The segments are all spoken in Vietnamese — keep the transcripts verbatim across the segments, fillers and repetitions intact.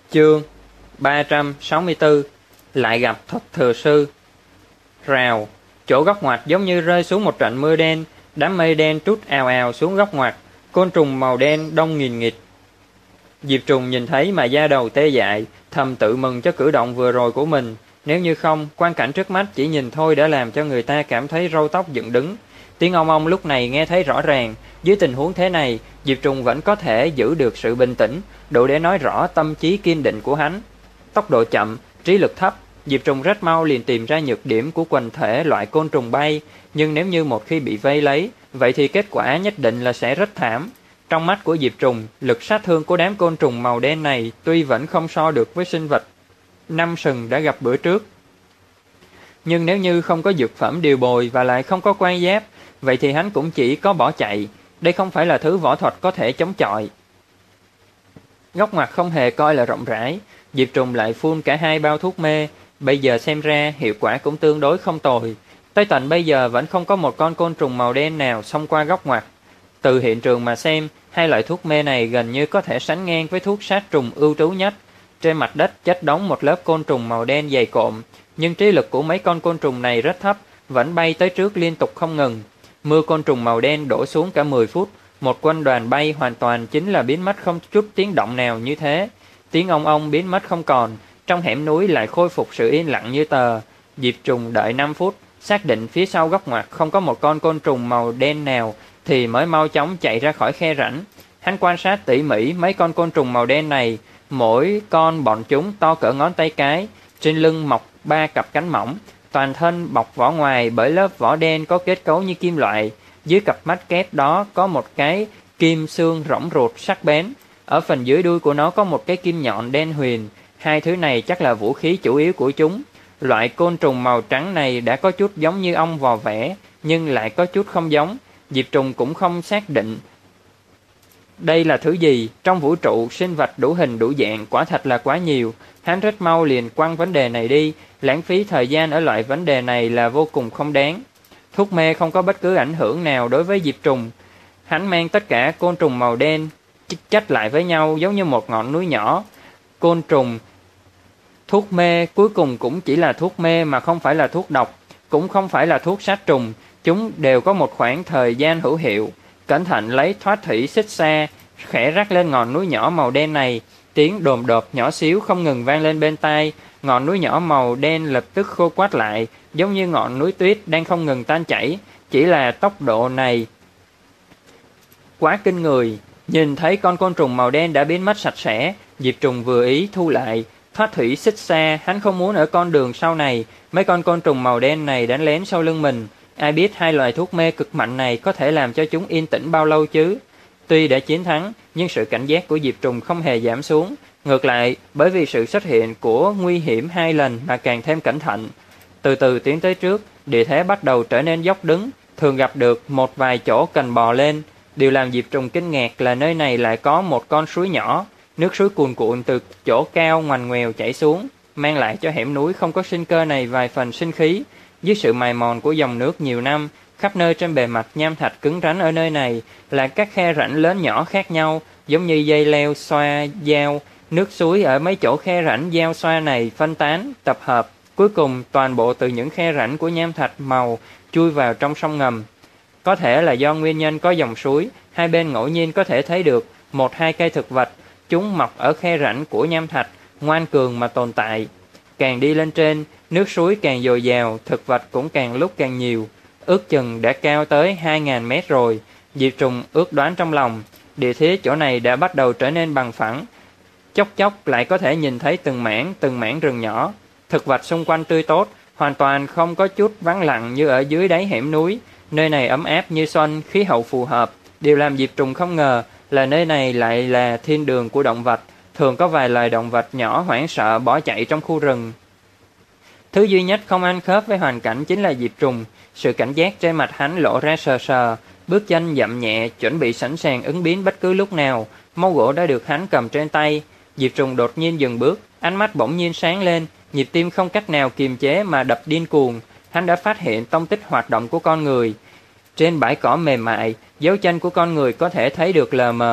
Chương ba trăm sáu mươi tư. Lại gặp Thuật Thừa Sư. Rào, chỗ góc ngoặt giống như rơi xuống một trận mưa đen, đám mây đen trút ào ào xuống góc ngoặt, côn trùng màu đen đông nghìn nghịt. Diệp Trùng nhìn thấy mà da đầu tê dại, thầm tự mừng cho cử động vừa rồi của mình. Nếu như không, quang cảnh trước mắt chỉ nhìn thôi đã làm cho người ta cảm thấy râu tóc dựng đứng. Tiếng ong ong lúc này nghe thấy rõ ràng. Dưới tình huống thế này, Diệp Trùng vẫn có thể giữ được sự bình tĩnh, đủ để nói rõ tâm trí kiên định của hắn. Tốc độ chậm, trí lực thấp, Diệp Trùng rất mau liền tìm ra nhược điểm của quần thể loại côn trùng bay. Nhưng nếu như một khi bị vây lấy, vậy thì kết quả nhất định là sẽ rất thảm. Trong mắt của Diệp Trùng, lực sát thương của đám côn trùng màu đen này tuy vẫn không so được với sinh vật năm sừng đã gặp bữa trước. Nhưng nếu như không có dược phẩm điều bồi và lại không có quan giáp, vậy thì hắn cũng chỉ có bỏ chạy. Đây không phải là thứ võ thuật có thể chống chọi. Góc ngoặt không hề coi là rộng rãi, Diệp Trùng lại phun cả hai bao thuốc mê. Bây giờ xem ra hiệu quả cũng tương đối không tồi. Tới tận bây giờ vẫn không có một con côn trùng màu đen nào xông qua góc ngoặt. Từ hiện trường mà xem, hai loại thuốc mê này gần như có thể sánh ngang với thuốc sát trùng ưu tú nhất. Trên mặt đất chất đóng một lớp côn trùng màu đen dày cộm, nhưng trí lực của mấy con côn trùng này rất thấp, vẫn bay tới trước liên tục không ngừng. Mưa côn trùng màu đen đổ xuống cả mười phút, một quân đoàn bay hoàn toàn chính là biến mất không chút tiếng động nào như thế. Tiếng ong ong biến mất không còn, trong hẻm núi lại khôi phục sự yên lặng như tờ. Diệp Trùng đợi năm phút, xác định phía sau góc ngoặt không có một con côn trùng màu đen nào, thì mới mau chóng chạy ra khỏi khe rãnh. Hắn quan sát tỉ mỉ mấy con côn trùng màu đen này, mỗi con bọn chúng to cỡ ngón tay cái, trên lưng mọc ba cặp cánh mỏng, toàn thân bọc vỏ ngoài bởi lớp vỏ đen có kết cấu như kim loại. Dưới cặp mắt kép đó có một cái kim xương rỗng ruột sắc bén. Ở phần dưới đuôi của nó có một cái kim nhọn đen huyền. Hai thứ này chắc là vũ khí chủ yếu của chúng. Loại côn trùng màu trắng này đã có chút giống như ong vò vẽ, nhưng lại có chút không giống. Diệp Trùng cũng không xác định đây là thứ gì. Trong vũ trụ, sinh vật đủ hình đủ dạng quả thật là quá nhiều. Hắn rất mau liền quăng vấn đề này đi. Lãng phí thời gian ở loại vấn đề này là vô cùng không đáng. Thuốc mê không có bất cứ ảnh hưởng nào đối với Diệp Trùng. Hắn mang tất cả côn trùng màu đen chất lại với nhau giống như một ngọn núi nhỏ. Côn trùng, thuốc mê cuối cùng cũng chỉ là thuốc mê mà không phải là thuốc độc, cũng không phải là thuốc sát trùng. Chúng đều có một khoảng thời gian hữu hiệu. Cẩn thận lấy thoát thủy xích xa, khẽ rắc lên ngọn núi nhỏ màu đen này. Tiếng đồm đột nhỏ xíu không ngừng vang lên bên tai. Ngọn núi nhỏ màu đen lập tức khô quắt lại, giống như ngọn núi tuyết đang không ngừng tan chảy. Chỉ là tốc độ này quá kinh người. Nhìn thấy con côn trùng màu đen đã biến mất sạch sẽ, Diệp Trùng vừa ý thu lại thoát thủy xích xa. Hắn không muốn ở con đường sau này mấy con côn trùng màu đen này đánh lén sau lưng mình. Ai biết hai loại thuốc mê cực mạnh này có thể làm cho chúng yên tĩnh bao lâu chứ. Tuy đã chiến thắng, nhưng sự cảnh giác của Diệp Trùng không hề giảm xuống. Ngược lại, bởi vì sự xuất hiện của nguy hiểm hai lần mà càng thêm cẩn thận. Từ từ tiến tới trước, địa thế bắt đầu trở nên dốc đứng, thường gặp được một vài chỗ cần bò lên. Điều làm Diệp Trùng kinh ngạc là nơi này lại có một con suối nhỏ, nước suối cuồn cuộn từ chỗ cao ngoằn ngoèo chảy xuống, mang lại cho hẻm núi không có sinh cơ này vài phần sinh khí. Dưới sự mài mòn của dòng nước nhiều năm, khắp nơi trên bề mặt nham thạch cứng rắn ở nơi này là các khe rãnh lớn nhỏ khác nhau, giống như dây leo xoa dao. Nước suối ở mấy chỗ khe rãnh dao xoa này phân tán, tập hợp, cuối cùng toàn bộ từ những khe rãnh của nham thạch màu chui vào trong sông ngầm. Có thể là do nguyên nhân có dòng suối, hai bên ngẫu nhiên có thể thấy được một hai cây thực vật, chúng mọc ở khe rãnh của nham thạch, ngoan cường mà tồn tại. Càng đi lên trên, nước suối càng dồi dào, thực vật cũng càng lúc càng nhiều, ước chừng đã cao tới hai nghìn mét rồi. Diệp Trùng ước đoán trong lòng, địa thế chỗ này đã bắt đầu trở nên bằng phẳng. Chốc chốc lại có thể nhìn thấy từng mảng từng mảng rừng nhỏ, thực vật xung quanh tươi tốt, hoàn toàn không có chút vắng lặng như ở dưới đáy hẻm núi. Nơi này ấm áp như xuân, khí hậu phù hợp. Điều làm Diệp Trùng không ngờ là nơi này lại là thiên đường của động vật. Thường có vài loài động vật nhỏ hoảng sợ bỏ chạy trong khu rừng. Thứ duy nhất không ăn khớp với hoàn cảnh chính là Diệp Trùng. Sự cảnh giác trên mặt hắn lộ ra sờ sờ, bước chân dậm nhẹ, chuẩn bị sẵn sàng ứng biến bất cứ lúc nào. Mâu gỗ đã được hắn cầm trên tay. Diệp Trùng đột nhiên dừng bước, ánh mắt bỗng nhiên sáng lên, nhịp tim không cách nào kiềm chế mà đập điên cuồng. Hắn đã phát hiện tông tích hoạt động của con người. Trên bãi cỏ mềm mại, dấu chân của con người có thể thấy được lờ mờ.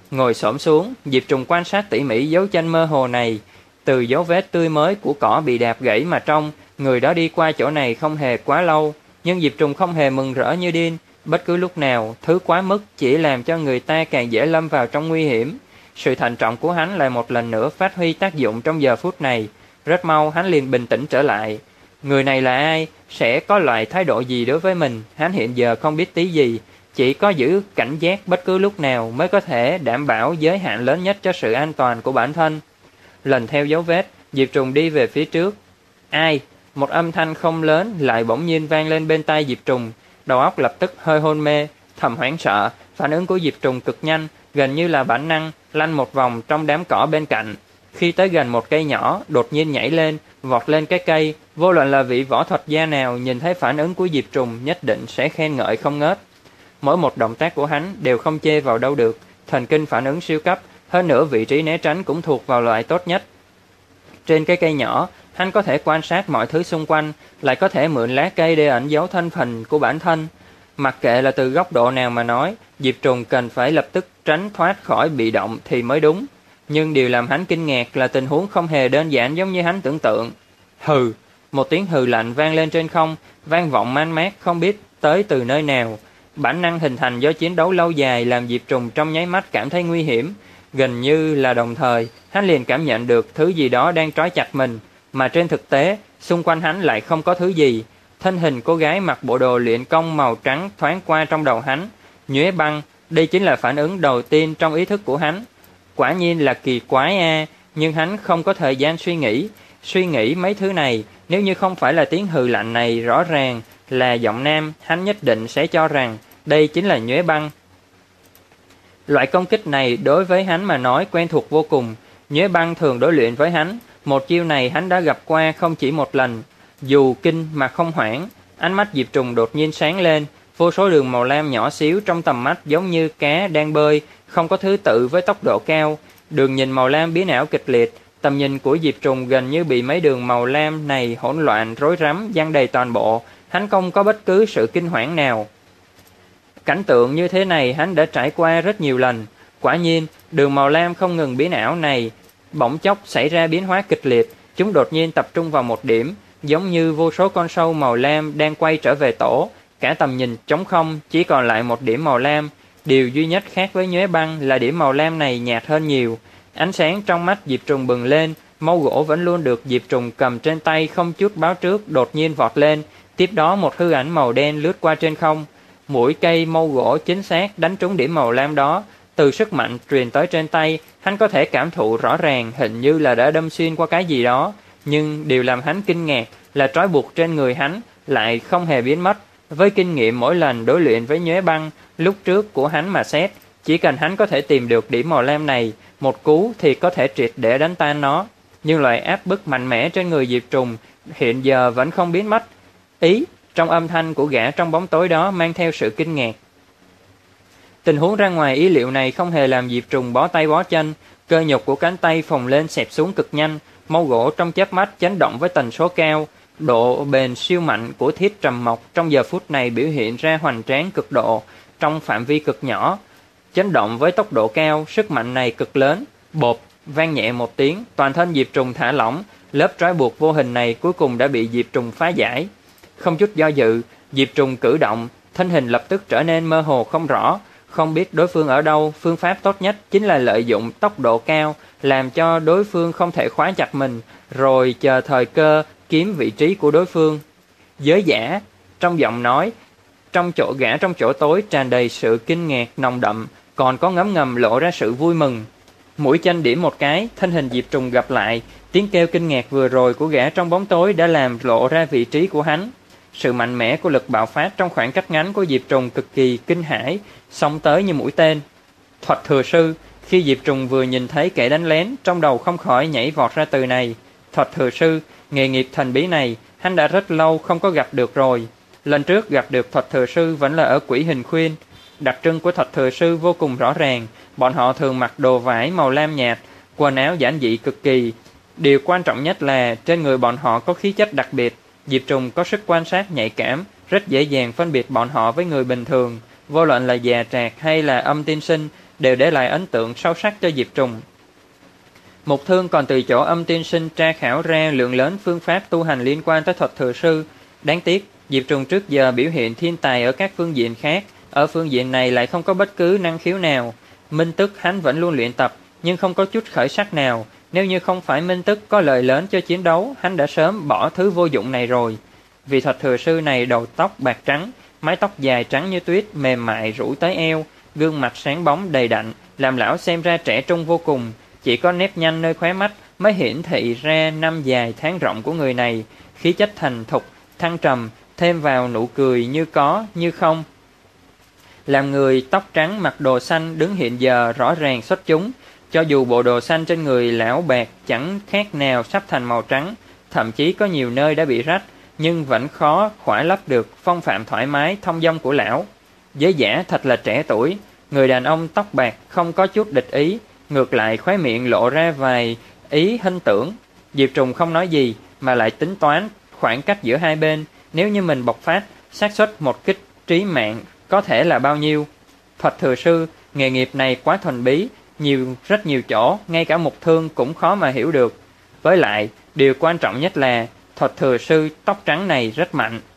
Ngồi xổm xuống, Diệp Trùng quan sát tỉ mỉ dấu chân mơ hồ này. Từ dấu vết tươi mới của cỏ bị đạp gãy mà trông, người đó đi qua chỗ này không hề quá lâu. Nhưng Diệp Trùng không hề mừng rỡ như điên. Bất cứ lúc nào, thứ quá mức chỉ làm cho người ta càng dễ lâm vào trong nguy hiểm. Sự thận trọng của hắn lại một lần nữa phát huy tác dụng trong giờ phút này. Rất mau hắn liền bình tĩnh trở lại. Người này là ai? Sẽ có loại thái độ gì đối với mình? Hắn hiện giờ không biết tí gì. Chỉ có giữ cảnh giác bất cứ lúc nào mới có thể đảm bảo giới hạn lớn nhất cho sự an toàn của bản thân. Lần theo dấu vết, Diệp Trùng đi về phía trước. Ai? Một âm thanh không lớn lại bỗng nhiên vang lên bên tai Diệp Trùng. Đầu óc lập tức hơi hôn mê, thầm hoảng sợ. Phản ứng của Diệp Trùng cực nhanh, gần như là bản năng, lăn một vòng trong đám cỏ bên cạnh. Khi tới gần một cây nhỏ, đột nhiên nhảy lên, vọt lên cái cây. Vô luận là vị võ thuật gia nào nhìn thấy phản ứng của Diệp Trùng nhất định sẽ khen ngợi không ngớt. Mỗi một động tác của hắn đều không chê vào đâu được, thần kinh phản ứng siêu cấp, hơn nữa vị trí né tránh cũng thuộc vào loại tốt nhất. Trên cái cây nhỏ, hắn có thể quan sát mọi thứ xung quanh, lại có thể mượn lá cây để ẩn giấu thân phận của bản thân. Mặc kệ là từ góc độ nào mà nói, Diệp Trùng cần phải lập tức tránh thoát khỏi bị động thì mới đúng. Nhưng điều làm hắn kinh ngạc là tình huống không hề đơn giản giống như hắn tưởng tượng. Hừ, một tiếng hừ lạnh vang lên trên không, vang vọng man mác không biết tới từ nơi nào. Bản năng hình thành do chiến đấu lâu dài làm Diệp Trùng trong nháy mắt cảm thấy nguy hiểm. Gần như là đồng thời, hắn liền cảm nhận được thứ gì đó đang trói chặt mình, mà trên thực tế, xung quanh hắn lại không có thứ gì. Thân hình cô gái mặc bộ đồ luyện công màu trắng thoáng qua trong đầu hắn. Nhuế Băng, đây chính là phản ứng đầu tiên trong ý thức của hắn. Quả nhiên là kỳ quái a, nhưng hắn không có thời gian suy nghĩ. Suy nghĩ mấy thứ này, nếu như không phải là tiếng hừ lạnh này rõ ràng là giọng nam, hắn nhất định sẽ cho rằng đây chính là Nhuế Băng. Loại công kích này đối với hắn mà nói quen thuộc vô cùng. Nhuế Băng thường đối luyện với hắn, một chiêu này hắn đã gặp qua không chỉ một lần. Dù kinh mà không hoảng, ánh mắt Diệp Trùng đột nhiên sáng lên, vô số đường màu lam nhỏ xíu trong tầm mắt giống như cá đang bơi, không có thứ tự với tốc độ cao. Đường nhìn màu lam biến ảo kịch liệt, tầm nhìn của Diệp Trùng gần như bị mấy đường màu lam này hỗn loạn rối rắm dang đầy toàn bộ, hắn không có bất cứ sự kinh hoảng nào. Cảnh tượng như thế này hắn đã trải qua rất nhiều lần. Quả nhiên, đường màu lam không ngừng biến ảo này bỗng chốc xảy ra biến hóa kịch liệt, chúng đột nhiên tập trung vào một điểm, giống như vô số con sâu màu lam đang quay trở về tổ, cả tầm nhìn trống không, chỉ còn lại một điểm màu lam. Điều duy nhất khác với Nhuế Băng là điểm màu lam này nhạt hơn nhiều. Ánh sáng trong mắt Diệp Trùng bừng lên, mâu gỗ vẫn luôn được Diệp Trùng cầm trên tay không chút báo trước đột nhiên vọt lên, tiếp đó một hư ảnh màu đen lướt qua trên không. Mũi cây mâu gỗ chính xác đánh trúng điểm màu lam đó. Từ sức mạnh truyền tới trên tay, hắn có thể cảm thụ rõ ràng hình như là đã đâm xuyên qua cái gì đó. Nhưng điều làm hắn kinh ngạc là trói buộc trên người hắn lại không hề biến mất. Với kinh nghiệm mỗi lần đối luyện với Nhuế Băng lúc trước của hắn mà xét, chỉ cần hắn có thể tìm được điểm màu lam này, một cú thì có thể triệt để đánh tan nó. Nhưng loại áp bức mạnh mẽ trên người Diệp Trùng hiện giờ vẫn không biến mất. Ý, trong âm thanh của gã trong bóng tối đó mang theo sự kinh ngạc. Tình huống ra ngoài ý liệu này không hề làm Diệp Trùng bó tay bó chân, cơ nhục của cánh tay phồng lên xẹp xuống cực nhanh, mâu gỗ trong chớp mắt chấn động với tần số cao. Độ bền siêu mạnh của thiết trầm mộc trong giờ phút này biểu hiện ra hoành tráng cực độ trong phạm vi cực nhỏ. Chấn động với tốc độ cao, sức mạnh này cực lớn. Bột, vang nhẹ một tiếng, toàn thân Diệp Trùng thả lỏng, lớp trói buộc vô hình này cuối cùng đã bị Diệp Trùng phá giải. Không chút do dự, Diệp Trùng cử động, thân hình lập tức trở nên mơ hồ không rõ. Không biết đối phương ở đâu, phương pháp tốt nhất chính là lợi dụng tốc độ cao, làm cho đối phương không thể khóa chặt mình, rồi chờ thời cơ kiếm vị trí của đối phương. Giới giả, trong giọng nói, trong chỗ gã trong chỗ tối tràn đầy sự kinh ngạc nồng đậm, còn có ngấm ngầm lộ ra sự vui mừng. Mũi chân điểm một cái, thân hình Diệp Trùng gặp lại, tiếng kêu kinh ngạc vừa rồi của gã trong bóng tối đã làm lộ ra vị trí của hắn. Sự mạnh mẽ của lực bạo phát trong khoảng cách ngắn của Diệp Trùng cực kỳ kinh hãi, xông tới như mũi tên. Thuật thừa sư, khi Diệp Trùng vừa nhìn thấy kẻ đánh lén, trong đầu không khỏi nhảy vọt ra từ này. Thuật thừa sư, nghề nghiệp thần bí này, hắn đã rất lâu không có gặp được rồi. Lần trước gặp được thuật thừa sư vẫn là ở Quỷ Hình Khuyên. Đặc trưng của thuật thừa sư vô cùng rõ ràng, bọn họ thường mặc đồ vải màu lam nhạt, quần áo giản dị cực kỳ. Điều quan trọng nhất là trên người bọn họ có khí chất đặc biệt. Diệp Trùng có sức quan sát nhạy cảm, rất dễ dàng phân biệt bọn họ với người bình thường. Vô luận là già trạc hay là âm tiên sinh, đều để lại ấn tượng sâu sắc cho Diệp Trùng. Mục Thương còn từ chỗ Âm Tiên Sinh tra khảo ra lượng lớn phương pháp tu hành liên quan tới thuật thừa sư. Đáng tiếc, Diệp Trùng trước giờ biểu hiện thiên tài ở các phương diện khác, ở phương diện này lại không có bất cứ năng khiếu nào. Minh tức hắn vẫn luôn luyện tập, nhưng không có chút khởi sắc nào. Nếu như không phải minh tức có lợi lớn cho chiến đấu, hắn đã sớm bỏ thứ vô dụng này rồi. Vì thuật thừa sư này đầu tóc bạc trắng, mái tóc dài trắng như tuyết, mềm mại rủ tới eo, gương mặt sáng bóng đầy đặn, làm lão xem ra trẻ trung vô cùng. Chỉ có nếp nhăn nơi khóe mắt mới hiển thị ra năm dài tháng rộng của người này, khí chất thành thục, thăng trầm, thêm vào nụ cười như có, như không. Làm người tóc trắng mặc đồ xanh đứng hiện giờ rõ ràng xuất chúng, cho dù bộ đồ xanh trên người lão bạc chẳng khác nào sắp thành màu trắng, thậm chí có nhiều nơi đã bị rách, nhưng vẫn khó khỏa lấp được phong phạm thoải mái thông dong của lão. Giới giả thật là trẻ tuổi, người đàn ông tóc bạc không có chút địch ý, ngược lại khóe miệng lộ ra vài ý hinh tưởng. Diệp Trùng không nói gì mà lại tính toán khoảng cách giữa hai bên, nếu như mình bộc phát, xác suất một kích trí mạng có thể là bao nhiêu. Thuật thừa sư, nghề nghiệp này quá thuần bí, nhiều rất nhiều chỗ, ngay cả Mục Thương cũng khó mà hiểu được. Với lại, điều quan trọng nhất là thuật thừa sư tóc trắng này rất mạnh.